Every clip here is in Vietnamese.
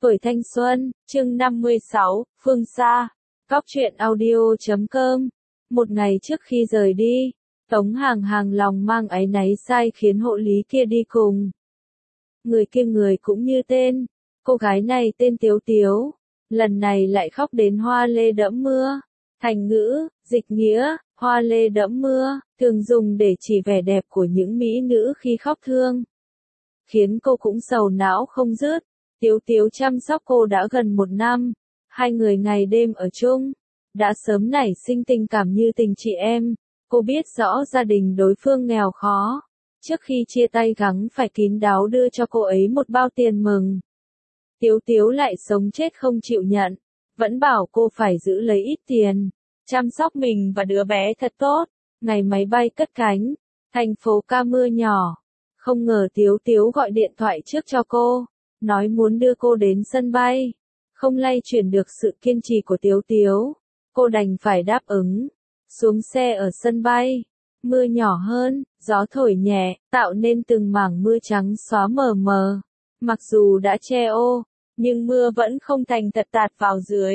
Tuổi thanh xuân, chương 56, phương xa. Góc truyện audio.com. Một ngày trước khi rời đi, Tống Hàng Hàng lòng mang áy náy sai khiến hộ lý kia đi cùng. Người kia người cũng như tên, cô gái này tên Tiếu Tiếu, lần này lại khóc đến hoa lê đẫm mưa. Thành ngữ, dịch nghĩa, hoa lê đẫm mưa, thường dùng để chỉ vẻ đẹp của những mỹ nữ khi khóc thương. Khiến cô cũng sầu não không dứt. Tiếu Tiếu chăm sóc cô đã gần 1 năm, hai người ngày đêm ở chung, đã sớm nảy sinh tình cảm như tình chị em. Cô biết rõ gia đình đối phương nghèo khó, trước khi chia tay gắng phải kín đáo đưa cho cô ấy một bao tiền mừng. Tiếu Tiếu lại sống chết không chịu nhận, vẫn bảo cô phải giữ lấy ít tiền, chăm sóc mình và đứa bé thật tốt. Ngày máy bay cất cánh, thành phố ca mưa nhỏ, không ngờ Tiếu Tiếu gọi điện thoại trước cho cô, nói muốn đưa cô đến sân bay. Không lay chuyển được sự kiên trì của Tiếu Tiếu, cô đành phải đáp ứng. Xuống xe ở sân bay, mưa nhỏ hơn, gió thổi nhẹ, tạo nên từng mảng mưa trắng xóa mờ mờ. Mặc dù đã che ô, nhưng mưa vẫn không thành thật tạt vào dưới,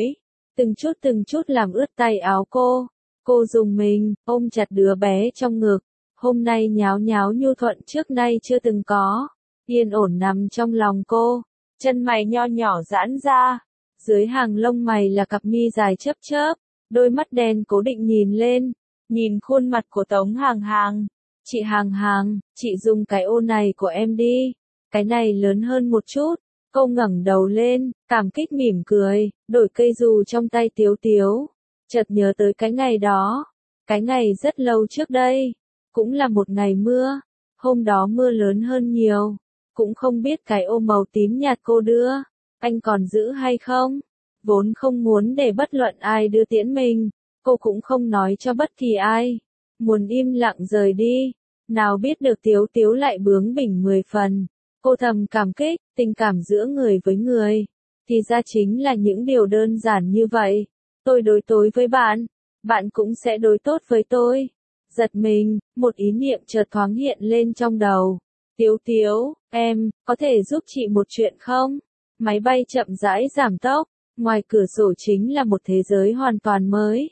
từng chút làm ướt tay áo cô. Cô dùng mình, ôm chặt đứa bé trong ngực, hôm nay nháo nháo nhu thuận trước nay chưa từng có, yên ổn nằm trong lòng cô. Chân mày nho nhỏ giãn ra, dưới hàng lông mày là cặp mi dài chớp chớp, đôi mắt đen cố định nhìn lên, nhìn khuôn mặt của Tống Hàng Hàng. Chị Hàng Hàng, chị dùng cái ô này của em đi, cái này lớn hơn một chút. Cô ngẩng đầu lên, cảm kích mỉm cười, đổi cây dù trong tay Tiếu Tiếu. Chợt nhớ tới cái ngày đó, cái ngày rất lâu trước đây, cũng là một ngày mưa, hôm đó mưa lớn hơn nhiều. Cũng không biết cái ô màu tím nhạt cô đưa, anh còn giữ hay không? Vốn không muốn để bất luận ai đưa tiễn mình, cô cũng không nói cho bất kỳ ai, muốn im lặng rời đi. Nào biết được Tiếu Tiếu lại bướng bỉnh 10 phần, cô thầm cảm kích, tình cảm giữa người với người, thì ra chính là những điều đơn giản như vậy. Tôi đối tối với bạn, bạn cũng sẽ đối tốt với tôi. Giật mình, một ý niệm chợt thoáng hiện lên trong đầu. Tiếu Tiếu, em, có thể giúp chị một chuyện không? Máy bay chậm rãi giảm tốc, ngoài cửa sổ chính là một thế giới hoàn toàn mới.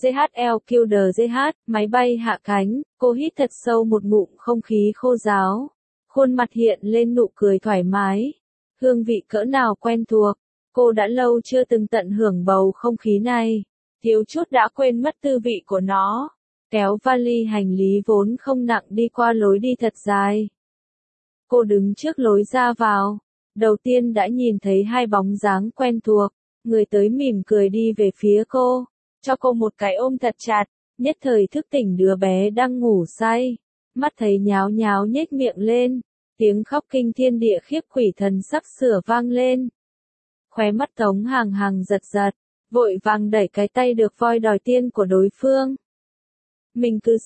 JHLQDJH, máy bay hạ cánh, cô hít thật sâu một ngụm không khí khô ráo. Khuôn mặt hiện lên nụ cười thoải mái. Hương vị cỡ nào quen thuộc, cô đã lâu chưa từng tận hưởng bầu không khí này. Thiếu chút đã quên mất tư vị của nó. Kéo vali hành lý vốn không nặng đi qua lối đi thật dài. Cô đứng trước lối ra vào, đầu tiên đã nhìn thấy hai bóng dáng quen thuộc, người tới mỉm cười đi về phía cô, cho cô một cái ôm thật chặt, nhất thời thức tỉnh đứa bé đang ngủ say, mắt thấy nháo nháo nhếch miệng lên, tiếng khóc kinh thiên địa khiếp quỷ thần sắp sửa vang lên. Khóe mắt Tống Hàng Hàng giật giật, vội vàng đẩy cái tay được voi đòi tiên của đối phương. Mình cứ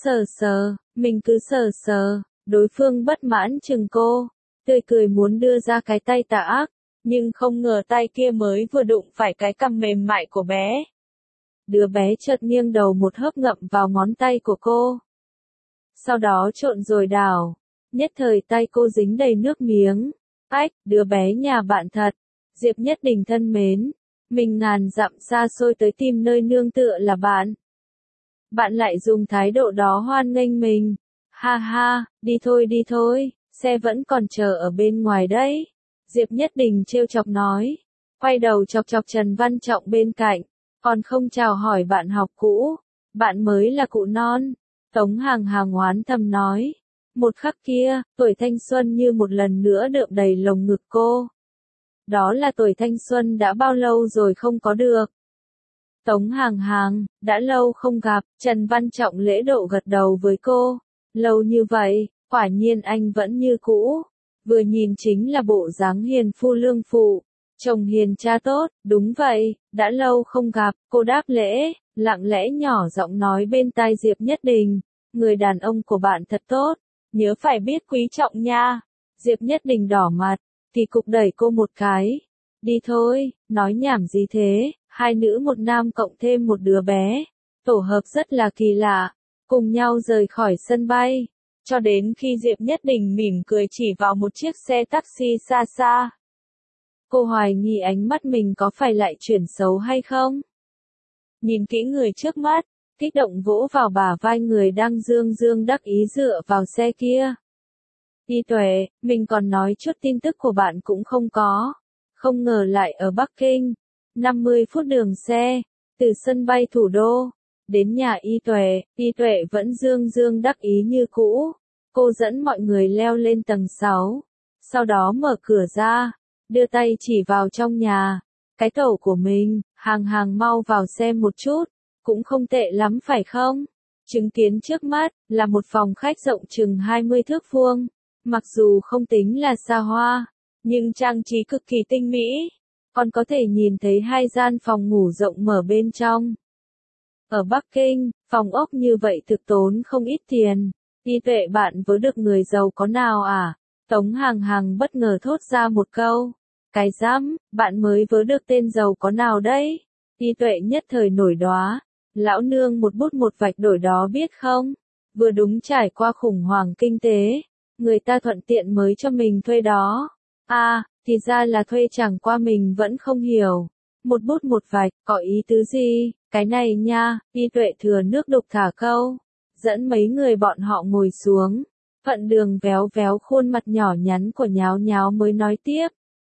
sờ sờ. Đối phương bất mãn chừng cô, tươi cười muốn đưa ra cái tay tà ác, nhưng không ngờ tay kia mới vừa đụng phải cái cằm mềm mại của bé. Đứa bé chợt nghiêng đầu một hớp ngậm vào ngón tay của cô. Sau đó trộn rồi đảo, nhất thời tay cô dính đầy nước miếng. Ách, đứa bé nhà bạn thật. Diệp Nhất Đình thân mến, mình ngàn dặm xa xôi tới tìm nơi nương tựa là bạn. Bạn lại dùng thái độ đó hoan nghênh mình. Ha ha, đi thôi, xe vẫn còn chờ ở bên ngoài đấy. Diệp Nhất Đình trêu chọc nói, quay đầu chọc chọc Trần Văn Trọng bên cạnh, còn không chào hỏi bạn học cũ, bạn mới là cụ non. Tống Hàng Hàng oán thầm nói, một khắc kia, tuổi thanh xuân như một lần nữa đượm đầy lồng ngực cô. Đó là tuổi thanh xuân đã bao lâu rồi không có được. Tống Hàng Hàng, đã lâu không gặp, Trần Văn Trọng lễ độ gật đầu với cô. Lâu như vậy, quả nhiên anh vẫn như cũ. Vừa nhìn chính là bộ dáng hiền phu lương phụ, chồng hiền cha tốt. Đúng vậy, đã lâu không gặp, cô đáp lễ, lặng lẽ nhỏ giọng nói bên tai Diệp Nhất Đình, người đàn ông của bạn thật tốt, nhớ phải biết quý trọng nha. Diệp Nhất Đình đỏ mặt, thì cục đẩy cô một cái. Đi thôi, nói nhảm gì thế, hai nữ một nam cộng thêm một đứa bé, tổ hợp rất là kỳ lạ. Cùng nhau rời khỏi sân bay, cho đến khi Diệp Nhất Đình mỉm cười chỉ vào một chiếc xe taxi xa xa. Cô hoài nghi ánh mắt mình có phải lại chuyển xấu hay không? Nhìn kỹ người trước mắt, kích động vỗ vào bả vai người đang dương dương đắc ý dựa vào xe kia. Y Tuệ, mình còn nói chút tin tức của bạn cũng không có. Không ngờ lại ở Bắc Kinh. 50 phút đường xe, từ sân bay thủ đô, đến nhà Y Tuệ vẫn dương dương đắc ý như cũ. Cô dẫn mọi người leo lên tầng 6, sau đó mở cửa ra, đưa tay chỉ vào trong nhà. Cái tổ của mình, hàng hàng mau vào xem một chút, cũng không tệ lắm phải không? Chứng kiến trước mắt, là một phòng khách rộng chừng 20 thước vuông. Mặc dù không tính là xa hoa, nhưng trang trí cực kỳ tinh mỹ. Còn có thể nhìn thấy 2 gian phòng ngủ rộng mở bên trong. Ở Bắc Kinh, phòng ốc như vậy thực tốn không ít tiền. Y Tuệ bạn vớ được người giàu có nào à? Tống Hàng Hàng bất ngờ thốt ra một câu. Cái dám, bạn mới vớ được tên giàu có nào đấy? Y Tuệ nhất thời nổi đoá. Lão nương một bút một vạch đổi đó biết không? Vừa đúng trải qua khủng hoảng kinh tế. Người ta thuận tiện mới cho mình thuê đó. À, thì ra là thuê chẳng qua mình vẫn không hiểu. Một bút một vạch, có ý tứ gì? Cái này nha, Y Tuệ thừa nước đục thả câu. Dẫn mấy người bọn họ ngồi xuống. Phận Đường véo véo khuôn mặt nhỏ nhắn của Nháo Nháo mới nói tiếp.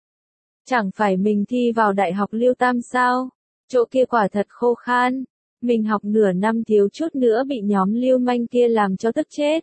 Chẳng phải mình thi vào Đại học Lưu Tam sao? Chỗ kia quả thật khô khan. Mình học nửa năm thiếu chút nữa bị nhóm lưu manh kia làm cho tức chết.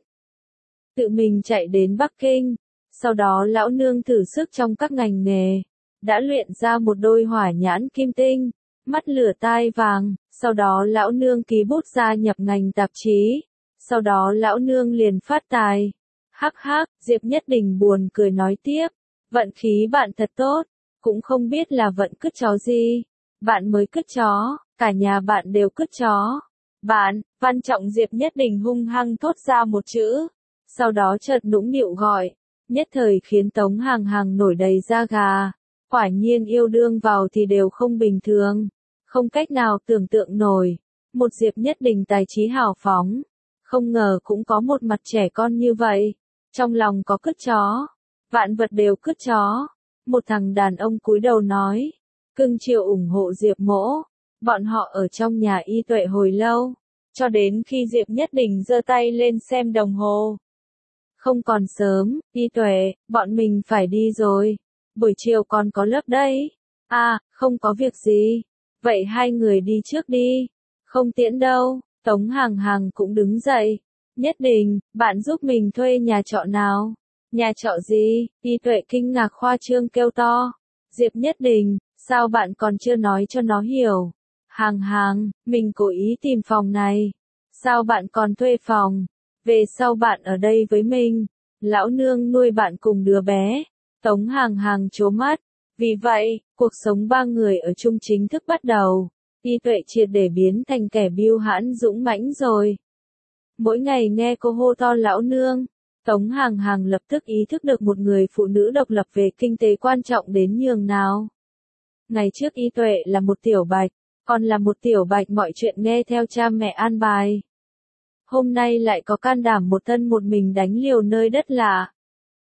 Tự mình chạy đến Bắc Kinh. Sau đó lão nương thử sức trong các ngành nghề. Đã luyện ra một đôi hỏa nhãn kim tinh. Mắt lửa tai vàng. Sau đó lão nương ký bút gia nhập ngành tạp chí. Sau đó lão nương liền phát tài. Hắc hắc, Diệp Nhất Đình buồn cười nói tiếp. Vận khí bạn thật tốt. Cũng không biết là vận cứt chó gì. Bạn mới cứt chó, cả nhà bạn đều cứt chó. Bạn, Văn Trọng Diệp Nhất Đình hung hăng thốt ra một chữ. Sau đó chợt nũng nịu gọi. Nhất thời khiến Tống Hàng Hàng nổi đầy da gà. Quả nhiên yêu đương vào thì đều không bình thường. Không cách nào tưởng tượng nổi. Một Diệp Nhất Đình tài trí hào phóng. Không ngờ cũng có một mặt trẻ con như vậy. Trong lòng có cứt chó. Vạn vật đều cứt chó. Một thằng đàn ông cúi đầu nói. Cưng chiều ủng hộ Diệp Mỗ. Bọn họ ở trong nhà Y Tuệ hồi lâu. Cho đến khi Diệp Nhất Đình giơ tay lên xem đồng hồ. Không còn sớm, Y Tuệ, bọn mình phải đi rồi. Buổi chiều còn có lớp đấy. À, không có việc gì. Vậy hai người đi trước đi. Không tiễn đâu. Tống Hàng Hàng cũng đứng dậy. Nhất Đình, bạn giúp mình thuê nhà trọ nào? Nhà trọ gì? Y Tuệ kinh ngạc khoa trương kêu to. Diệp Nhất Đình, sao bạn còn chưa nói cho nó hiểu? Hàng Hàng, mình cố ý tìm phòng này. Sao bạn còn thuê phòng? Về sau bạn ở đây với mình. Lão nương nuôi bạn cùng đứa bé. Tống Hàng Hàng trố mắt. Vì vậy, cuộc sống ba người ở chung chính thức bắt đầu. Y Tuệ triệt để biến thành kẻ biêu hãn dũng mãnh rồi. Mỗi ngày nghe cô hô to lão nương. Tống Hàng Hàng lập tức ý thức được một người phụ nữ độc lập về kinh tế quan trọng đến nhường nào. Ngày trước Y Tuệ là một tiểu bạch, còn là một tiểu bạch mọi chuyện nghe theo cha mẹ an bài. Hôm nay lại có can đảm một thân một mình đánh liều nơi đất lạ.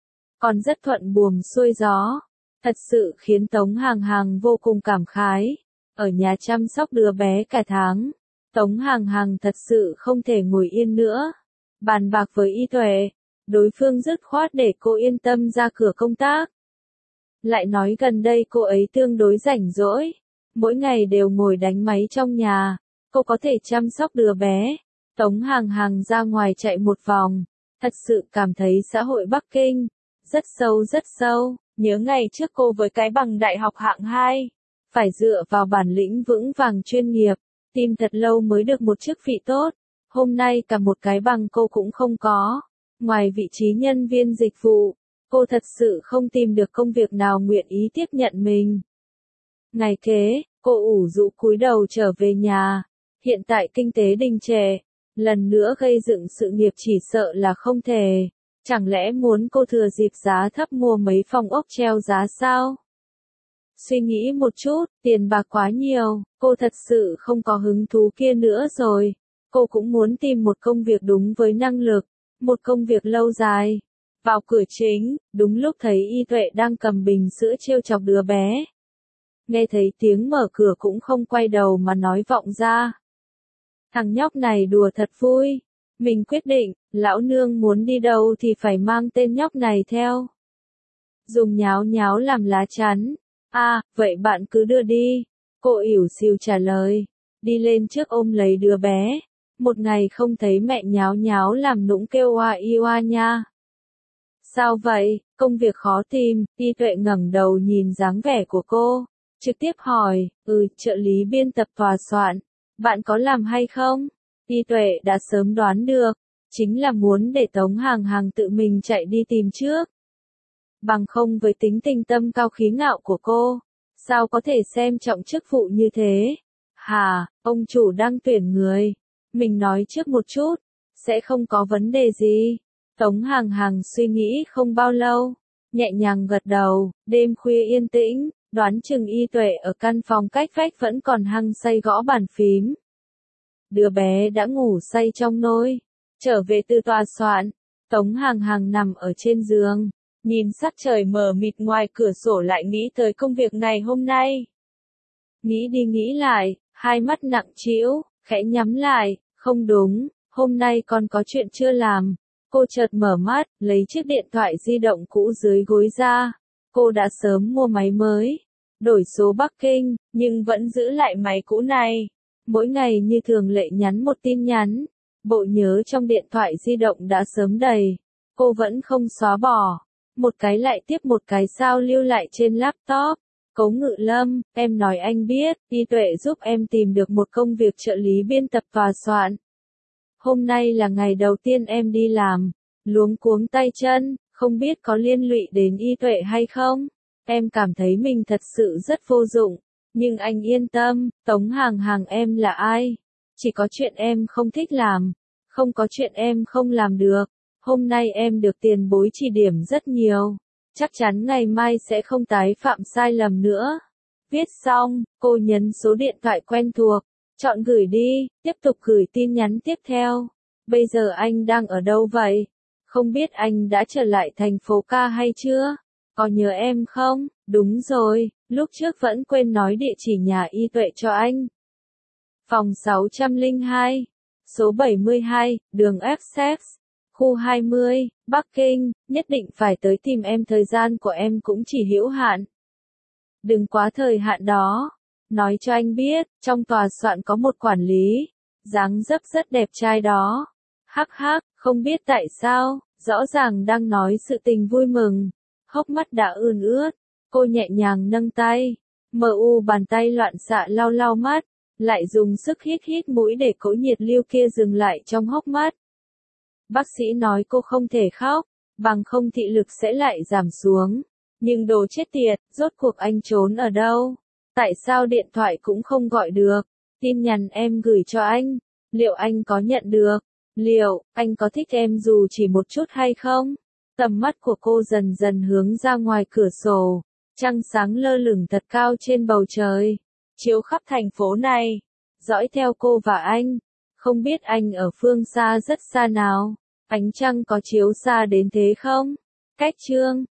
Còn rất thuận buồm xuôi gió. Thật sự khiến Tống Hàng Hàng vô cùng cảm khái. Ở nhà chăm sóc đứa bé cả tháng. Tống Hàng Hàng thật sự không thể ngồi yên nữa. Bàn bạc với Y Tuệ. Đối phương dứt khoát để cô yên tâm ra cửa công tác. Lại nói gần đây cô ấy tương đối rảnh rỗi. Mỗi ngày đều ngồi đánh máy trong nhà. Cô có thể chăm sóc đứa bé. Tống Hàng Hàng ra ngoài chạy một vòng. Thật sự cảm thấy xã hội Bắc Kinh. Rất sâu rất sâu. Nhớ ngày trước cô với cái bằng đại học hạng 2. Phải dựa vào bản lĩnh vững vàng chuyên nghiệp. Tìm thật lâu mới được một chức vị tốt. Hôm nay cả một cái bằng cô cũng không có. Ngoài vị trí nhân viên dịch vụ, cô thật sự không tìm được công việc nào nguyện ý tiếp nhận mình. Ngày kế, cô ủ rũ cúi đầu trở về nhà. Hiện tại kinh tế đình trệ, lần nữa gây dựng sự nghiệp chỉ sợ là không thể. Chẳng lẽ muốn cô thừa dịp giá thấp mua mấy phòng ốc treo giá sao? Suy nghĩ một chút, tiền bạc quá nhiều, cô thật sự không có hứng thú kia nữa rồi. Cô cũng muốn tìm một công việc đúng với năng lực, một công việc lâu dài. Vào cửa chính, đúng lúc thấy Y Tuệ đang cầm bình sữa trêu chọc đứa bé. Nghe thấy tiếng mở cửa cũng không quay đầu mà nói vọng ra. Thằng nhóc này đùa thật vui. Mình quyết định, lão nương muốn đi đâu thì phải mang tên nhóc này theo. Dùng nháo nháo làm lá chắn. À, vậy bạn cứ đưa đi. Cô ỉu xìu trả lời. Đi lên trước ôm lấy đứa bé. Một ngày không thấy mẹ nháo nháo làm nũng kêu oa y oa nha. Sao vậy, công việc khó tìm, Y Tuệ ngẩng đầu nhìn dáng vẻ của cô. Trực tiếp hỏi, trợ lý biên tập tòa soạn. Bạn có làm hay không? Y Tuệ đã sớm đoán được. Chính là muốn để Tống Hàng Hàng tự mình chạy đi tìm trước. Bằng không với tính tình tâm cao khí ngạo của cô, sao có thể xem trọng chức vụ như thế? Hà, ông chủ đang tuyển người. Mình nói trước một chút, sẽ không có vấn đề gì. Tống Hàng Hàng suy nghĩ không bao lâu, nhẹ nhàng gật đầu, đêm khuya yên tĩnh, đoán chừng Y Tuệ ở căn phòng cách vách vẫn còn hăng say gõ bàn phím. Đứa bé đã ngủ say trong nôi. Trở về từ tòa soạn, Tống Hàng Hàng nằm ở trên giường, nhìn sắc trời mờ mịt ngoài cửa sổ lại nghĩ tới công việc ngày hôm nay. Nghĩ đi nghĩ lại, hai mắt nặng trĩu, khẽ nhắm lại, không đúng, hôm nay còn có chuyện chưa làm. Cô chợt mở mắt, lấy chiếc điện thoại di động cũ dưới gối ra. Cô đã sớm mua máy mới, đổi số Bắc Kinh, nhưng vẫn giữ lại máy cũ này. Mỗi ngày như thường lệ nhắn một tin nhắn. Bộ nhớ trong điện thoại di động đã sớm đầy. Cô vẫn không xóa bỏ. Một cái lại tiếp một cái sao lưu lại trên laptop. Cố Ngự Lâm, em nói anh biết, Y Tuệ giúp em tìm được một công việc trợ lý biên tập tòa soạn. Hôm nay là ngày đầu tiên em đi làm. Luống cuống tay chân, không biết có liên lụy đến Y Tuệ hay không. Em cảm thấy mình thật sự rất vô dụng. Nhưng anh yên tâm, Tống Hàng Hàng em là ai? Chỉ có chuyện em không thích làm. Không có chuyện em không làm được. Hôm nay em được tiền bối chỉ điểm rất nhiều. Chắc chắn ngày mai sẽ không tái phạm sai lầm nữa. Viết xong, cô nhấn số điện thoại quen thuộc. Chọn gửi đi, tiếp tục gửi tin nhắn tiếp theo. Bây giờ anh đang ở đâu vậy? Không biết anh đã trở lại thành phố ca hay chưa? Có nhớ em không? Đúng rồi, lúc trước vẫn quên nói địa chỉ nhà Y Tuệ cho anh. Phòng 602, số 72, đường Essex, khu 20, Bắc Kinh, nhất định phải tới tìm em, thời gian của em cũng chỉ hữu hạn. Đừng quá thời hạn đó. Nói cho anh biết, trong tòa soạn có một quản lý, dáng dấp rất đẹp trai đó. Hắc hắc, không biết tại sao, rõ ràng đang nói sự tình vui mừng. Hốc mắt đã ươn ướt, cô nhẹ nhàng nâng tay, bàn tay loạn xạ lau lau mắt, lại dùng sức hít hít mũi để cỗ nhiệt lưu kia dừng lại trong hốc mắt. Bác sĩ nói cô không thể khóc, bằng không thị lực sẽ lại giảm xuống. Nhưng đồ chết tiệt, rốt cuộc anh trốn ở đâu? Tại sao điện thoại cũng không gọi được? Tin nhắn em gửi cho anh, liệu anh có nhận được? Liệu anh có thích em dù chỉ một chút hay không? Tầm mắt của cô dần dần hướng ra ngoài cửa sổ. Trăng sáng lơ lửng thật cao trên bầu trời, chiếu khắp thành phố này, dõi theo cô và anh. Không biết anh ở phương xa rất xa nào, ánh trăng có chiếu xa đến thế không? Cách chương